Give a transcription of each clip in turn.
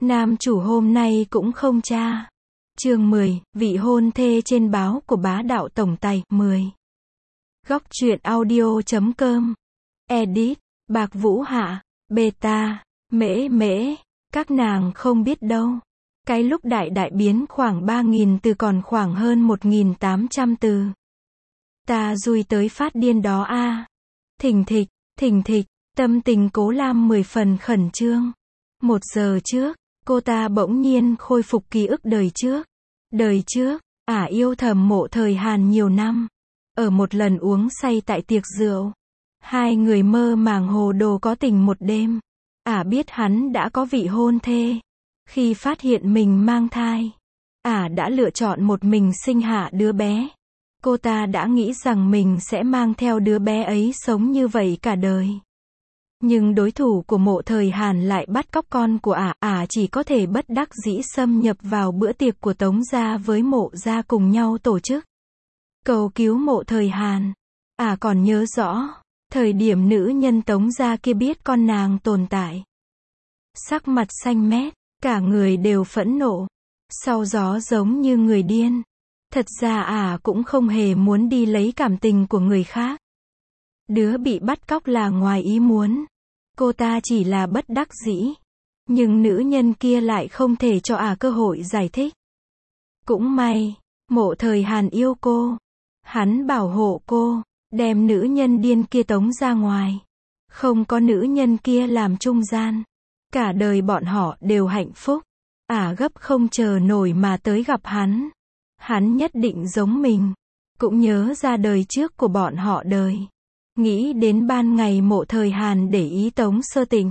Nam chủ hôm nay cũng không tra. Chương 10, vị hôn thê trên báo của bá đạo tổng tài, 10. Góc truyện audio.com. Edit, Bạc Vũ Hạ, Beta, Mễ Mễ, các nàng không biết đâu. Cái lúc đại đại biến khoảng 3.000 từ còn khoảng hơn 1.800 từ. Ta dui tới phát điên đó a. Thình thịch, tâm tình Cố Lam 10 phần khẩn trương. 1 giờ trước, cô ta bỗng nhiên khôi phục ký ức đời trước. Đời trước, ả yêu thầm Mộ Thời Hàn nhiều năm. Ở một lần uống say tại tiệc rượu, hai người mơ màng hồ đồ có tình một đêm. Ả biết hắn đã có vị hôn thê. Khi phát hiện mình mang thai, ả đã lựa chọn một mình sinh hạ đứa bé. Cô ta đã nghĩ rằng mình sẽ mang theo đứa bé ấy sống như vậy cả đời. Nhưng đối thủ của Mộ Thời Hàn lại bắt cóc con của ả chỉ có thể bất đắc dĩ xâm nhập vào bữa tiệc của Tống gia với Mộ gia cùng nhau tổ chức. Cầu cứu Mộ Thời Hàn. Ả còn nhớ rõ, thời điểm nữ nhân Tống gia kia biết con nàng tồn tại. Sắc mặt xanh mét, cả người đều phẫn nộ. Sau gió giống như người điên. Thật ra ả cũng không hề muốn đi lấy cảm tình của người khác. Đứa bị bắt cóc là ngoài ý muốn. Cô ta chỉ là bất đắc dĩ. Nhưng nữ nhân kia lại không thể cho ả cơ hội giải thích. Cũng may, Mộ Thời Hàn yêu cô. Hắn bảo hộ cô, đem nữ nhân điên kia tống ra ngoài. Không có nữ nhân kia làm trung gian. Cả đời bọn họ đều hạnh phúc. Ả gấp không chờ nổi mà tới gặp hắn. Hắn nhất định giống mình. Cũng nhớ ra đời trước của bọn họ đời. Nghĩ đến ban ngày Mộ Thời Hàn để ý Tống Sơ Tịnh.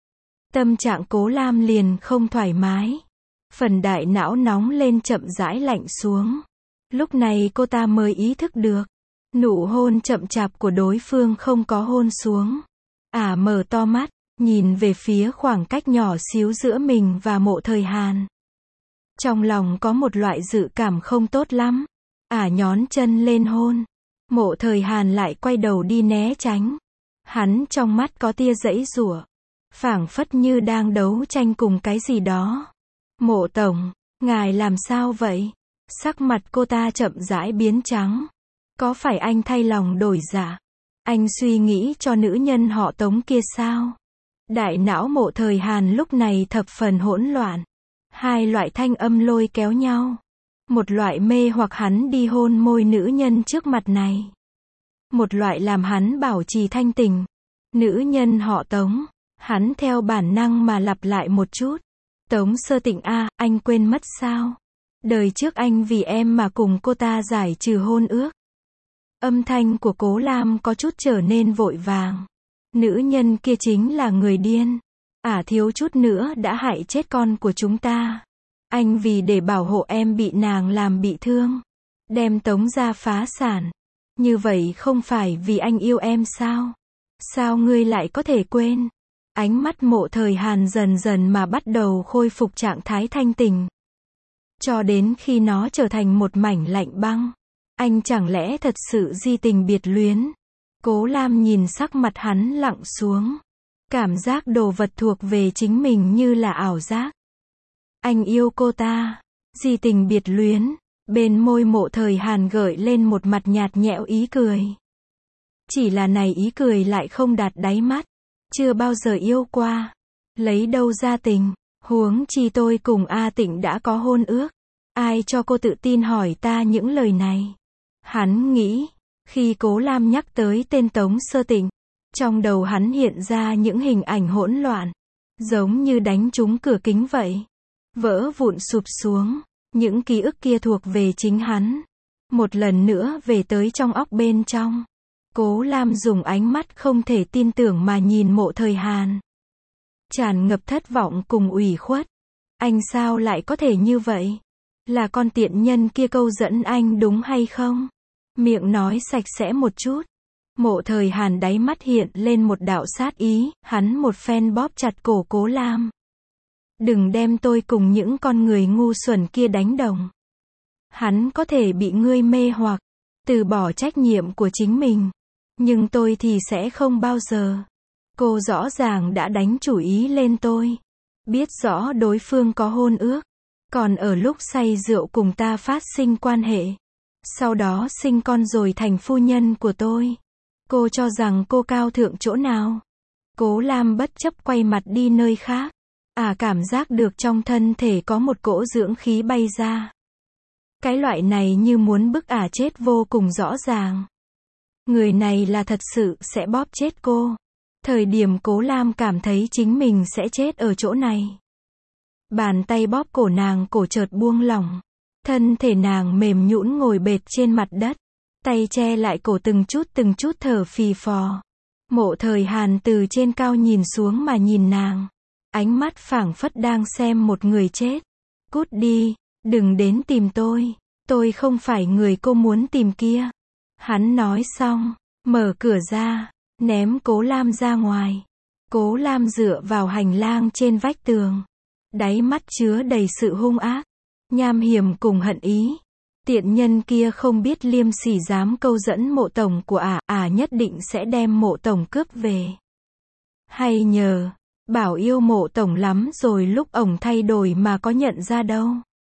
Tâm trạng Cố Lam liền không thoải mái. Phần đại não nóng lên chậm rãi lạnh xuống. Lúc này cô ta mới ý thức được. Nụ hôn chậm chạp của đối phương không có hôn xuống. Ả mở to mắt, nhìn về phía khoảng cách nhỏ xíu giữa mình và Mộ Thời Hàn. Trong lòng có một loại dự cảm không tốt lắm. Ả nhón chân lên hôn. Mộ Thời Hàn lại quay đầu đi né tránh. Hắn trong mắt có tia giãy giụa, phảng phất như đang đấu tranh cùng cái gì đó. Mộ tổng, ngài làm sao vậy? Sắc mặt cô ta chậm rãi biến trắng. Có phải anh thay lòng đổi dạ? Anh suy nghĩ cho nữ nhân họ Tống kia sao? Đại não Mộ Thời Hàn lúc này thập phần hỗn loạn. Hai loại thanh âm lôi kéo nhau. Một loại mê hoặc hắn đi hôn môi nữ nhân trước mặt này. Một loại làm hắn bảo trì thanh tình. Nữ nhân họ Tống. Hắn theo bản năng mà lặp lại một chút. Tống Sơ Tịnh a, anh quên mất sao? Đời trước anh vì em mà cùng cô ta giải trừ hôn ước. Âm thanh của Cố Lam có chút trở nên vội vàng. Nữ nhân kia chính là người điên. Ả thiếu chút nữa đã hại chết con của chúng ta. Anh vì để bảo hộ em bị nàng làm bị thương. Đem Tống gia phá sản. Như vậy không phải vì anh yêu em sao? Sao ngươi lại có thể quên? Ánh mắt Mộ Thời Hàn dần dần mà bắt đầu khôi phục trạng thái thanh tình. Cho đến khi nó trở thành một mảnh lạnh băng. Anh chẳng lẽ thật sự di tình biệt luyến? Cố Lam nhìn sắc mặt hắn lặng xuống. Cảm giác đồ vật thuộc về chính mình như là ảo giác. Anh yêu cô ta. Di tình biệt luyến. Bên môi Mộ Thời Hàn gợi lên một mặt nhạt nhẽo ý cười. Chỉ là này ý cười lại không đạt đáy mắt. Chưa bao giờ yêu qua. Lấy đâu ra tình. Huống chi tôi cùng A Tịnh đã có hôn ước. Ai cho cô tự tin hỏi ta những lời này? Hắn nghĩ. Khi Cố Lam nhắc tới tên Tống Sơ Tịnh, trong đầu hắn hiện ra những hình ảnh hỗn loạn. Giống như đánh trúng cửa kính vậy. Vỡ vụn sụp xuống. Những ký ức kia thuộc về chính hắn. Một lần nữa về tới trong óc bên trong. Cố Lam dùng ánh mắt không thể tin tưởng mà nhìn Mộ Thời Hàn. Tràn ngập thất vọng cùng ủy khuất. Anh sao lại có thể như vậy? Là con tiện nhân kia câu dẫn anh đúng hay không? Miệng nói sạch sẽ một chút. Mộ Thời Hàn đáy mắt hiện lên một đạo sát ý. Hắn một phen bóp chặt cổ Cố Lam. Đừng đem tôi cùng những con người ngu xuẩn kia đánh đồng. Hắn có thể bị ngươi mê hoặc, từ bỏ trách nhiệm của chính mình. Nhưng tôi thì sẽ không bao giờ. Cô rõ ràng đã đánh chủ ý lên tôi. biết rõ đối phương có hôn ước, còn ở lúc say rượu cùng ta phát sinh quan hệ. Sau đó sinh con rồi thành phu nhân của tôi. Cô cho rằng cô cao thượng chỗ nào? Cố Lam bất chấp quay mặt đi nơi khác. Cảm giác được trong thân thể có một cỗ dưỡng khí bay ra. Cái loại này như muốn bức chết vô cùng rõ ràng. Người này là thật sự sẽ bóp chết cô. Thời điểm Cố Lam cảm thấy chính mình sẽ chết ở chỗ này. Bàn tay bóp cổ nàng, cổ chợt buông lỏng. Thân thể nàng mềm nhũn ngồi bệt trên mặt đất. Tay che lại cổ từng chút thở phì phò. Mộ Thời Hàn từ trên cao nhìn xuống mà nhìn nàng. Ánh mắt phảng phất đang xem một người chết. Cút đi, đừng đến tìm tôi không phải người cô muốn tìm kia. Hắn nói xong, mở cửa ra, ném Cố Lam ra ngoài. Cố Lam dựa vào hành lang trên vách tường. Đáy mắt chứa đầy sự hung ác, nham hiểm cùng hận ý. Tiện nhân kia không biết liêm sỉ dám câu dẫn Mộ tổng của nhất định sẽ đem Mộ tổng cướp về. Hay nhờ, bảo yêu Mộ tổng lắm rồi lúc ổng thay đổi mà có nhận ra đâu.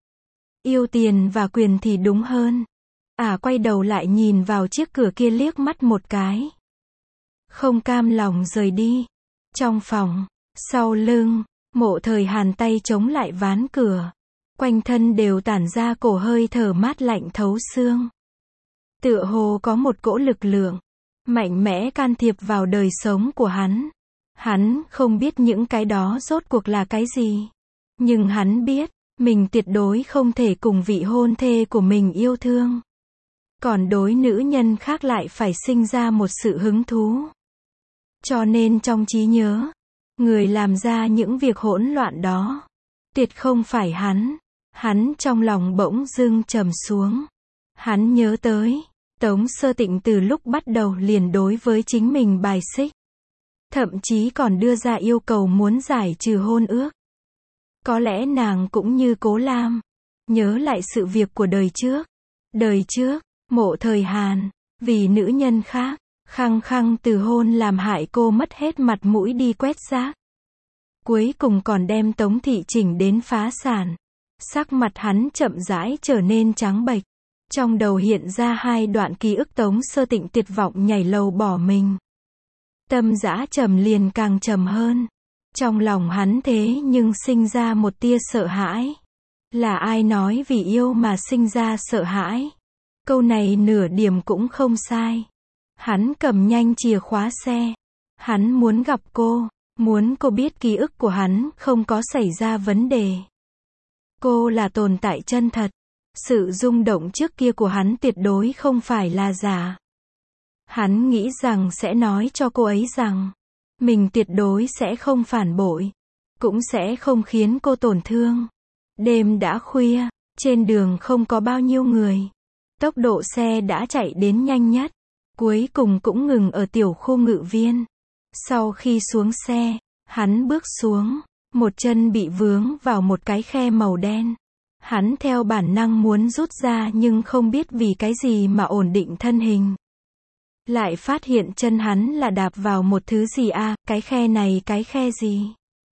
Yêu tiền và quyền thì đúng hơn. Quay đầu lại nhìn vào chiếc cửa kia liếc mắt một cái. Không cam lòng rời đi. Trong phòng, sau lưng, Mộ Thời Hàn tay chống lại ván cửa. Quanh thân đều tản ra cổ hơi thở mát lạnh thấu xương. Tựa hồ có một cỗ lực lượng mạnh mẽ can thiệp vào đời sống của hắn. Hắn không biết những cái đó rốt cuộc là cái gì. Nhưng hắn biết, mình tuyệt đối không thể cùng vị hôn thê của mình yêu thương. Còn đối nữ nhân khác lại phải sinh ra một sự hứng thú. Cho nên trong trí nhớ, người làm ra những việc hỗn loạn đó, tuyệt không phải hắn. Hắn trong lòng bỗng dưng trầm xuống. Hắn nhớ tới, Tống Sơ Tịnh từ lúc bắt đầu liền đối với chính mình bài xích. Thậm chí còn đưa ra yêu cầu muốn giải trừ hôn ước. Có lẽ nàng cũng như Cố Lam, nhớ lại sự việc của đời trước. Đời trước, Mộ Thời Hàn, vì nữ nhân khác, khăng khăng từ hôn làm hại cô mất hết mặt mũi đi quét rác. Cuối cùng còn đem Tống thị chỉnh đến phá sản. Sắc mặt hắn chậm rãi trở nên trắng bệch. Trong đầu hiện ra hai đoạn ký ức Tống Sơ Tịnh tuyệt vọng nhảy lầu bỏ mình. Tâm dã trầm liền càng trầm hơn. Trong lòng hắn thế nhưng sinh ra một tia sợ hãi. Là ai nói vì yêu mà sinh ra sợ hãi? Câu này nửa điểm cũng không sai. Hắn cầm nhanh chìa khóa xe. Hắn muốn gặp cô, muốn cô biết ký ức của hắn không có xảy ra vấn đề. Cô là tồn tại chân thật. Sự rung động trước kia của hắn tuyệt đối không phải là giả. Hắn nghĩ rằng sẽ nói cho cô ấy rằng, mình tuyệt đối sẽ không phản bội, cũng sẽ không khiến cô tổn thương. Đêm đã khuya, trên đường không có bao nhiêu người. Tốc độ xe đã chạy đến nhanh nhất, cuối cùng cũng ngừng ở tiểu khu Ngự Viên. Sau khi xuống xe, hắn bước xuống, một chân bị vướng vào một cái khe màu đen. Hắn theo bản năng muốn rút ra nhưng không biết vì cái gì mà ổn định thân hình. Lại phát hiện chân hắn là đạp vào một thứ gì cái khe này cái khe gì?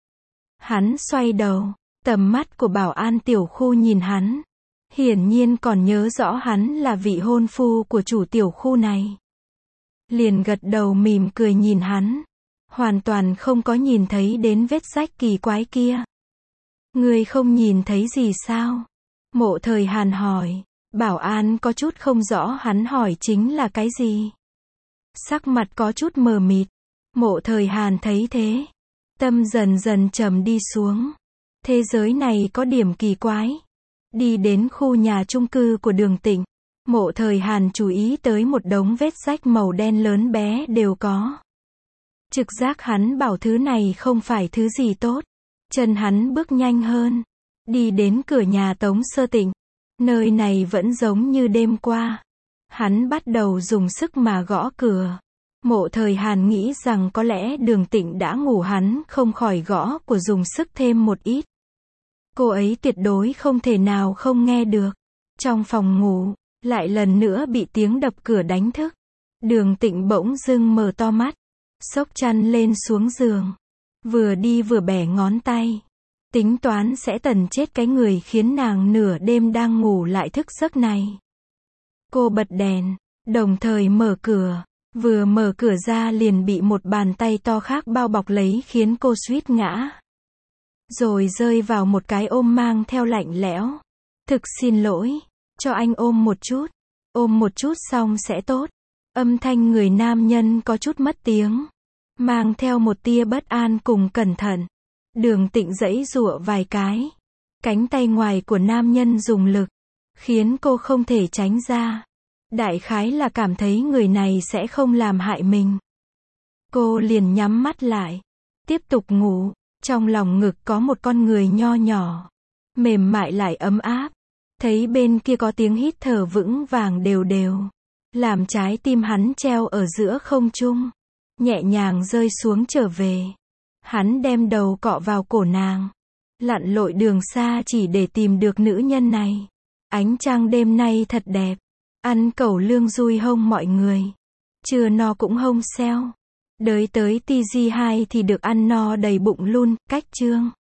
Hắn xoay đầu, tầm mắt của bảo an tiểu khu nhìn hắn. Hiển nhiên còn nhớ rõ hắn là vị hôn phu của chủ tiểu khu này. Liền gật đầu mỉm cười nhìn hắn. Hoàn toàn không có nhìn thấy đến vết rách kỳ quái kia. Người không nhìn thấy gì sao? Mộ Thời Hàn hỏi. Bảo an có chút không rõ hắn hỏi chính là cái gì. Sắc mặt có chút mờ mịt. Mộ Thời Hàn thấy thế, tâm dần dần trầm đi xuống. Thế giới này có điểm kỳ quái. Đi đến khu nhà chung cư của Đường Tịnh, Mộ Thời Hàn chú ý tới một đống vết rách màu đen lớn bé đều có. Trực giác hắn bảo thứ này không phải thứ gì tốt. Chân hắn bước nhanh hơn, đi đến cửa nhà Tống Sơ Tịnh. Nơi này vẫn giống như đêm qua. Hắn bắt đầu dùng sức mà gõ cửa. Mộ Thời Hàn nghĩ rằng có lẽ Đường Tịnh đã ngủ, hắn không khỏi gõ của dùng sức thêm một ít. Cô ấy tuyệt đối không thể nào không nghe được. Trong phòng ngủ, lại lần nữa bị tiếng đập cửa đánh thức. Đường Tịnh bỗng dưng mở to mắt, xốc chăn lên xuống giường. Vừa đi vừa bẻ ngón tay. Tính toán sẽ tần chết cái người khiến nàng nửa đêm đang ngủ lại thức giấc này. Cô bật đèn, đồng thời mở cửa. Vừa mở cửa ra liền bị một bàn tay to khác bao bọc lấy khiến cô suýt ngã. Rồi rơi vào một cái ôm mang theo lạnh lẽo. Thực xin lỗi, cho anh ôm một chút. Ôm một chút xong sẽ tốt. Âm thanh người nam nhân có chút mất tiếng. Mang theo một tia bất an cùng cẩn thận. Đường Tịnh giãy giụa vài cái. Cánh tay ngoài của nam nhân dùng lực. Khiến cô không thể tránh ra. Đại khái là cảm thấy người này sẽ không làm hại mình. Cô liền nhắm mắt lại. Tiếp tục ngủ. Trong lòng ngực có một con người nho nhỏ. Mềm mại lại ấm áp. Thấy bên kia có tiếng hít thở vững vàng đều đều. Làm trái tim hắn treo ở giữa không trung. Nhẹ nhàng rơi xuống trở về. Hắn đem đầu cọ vào cổ nàng. Lặn lội đường xa chỉ để tìm được nữ nhân này. Ánh trăng đêm nay thật đẹp. Ăn cẩu lương dui hông mọi người. Chưa no cũng hông xeo. Đới tới TG2 thì được ăn no đầy bụng luôn, cách chương.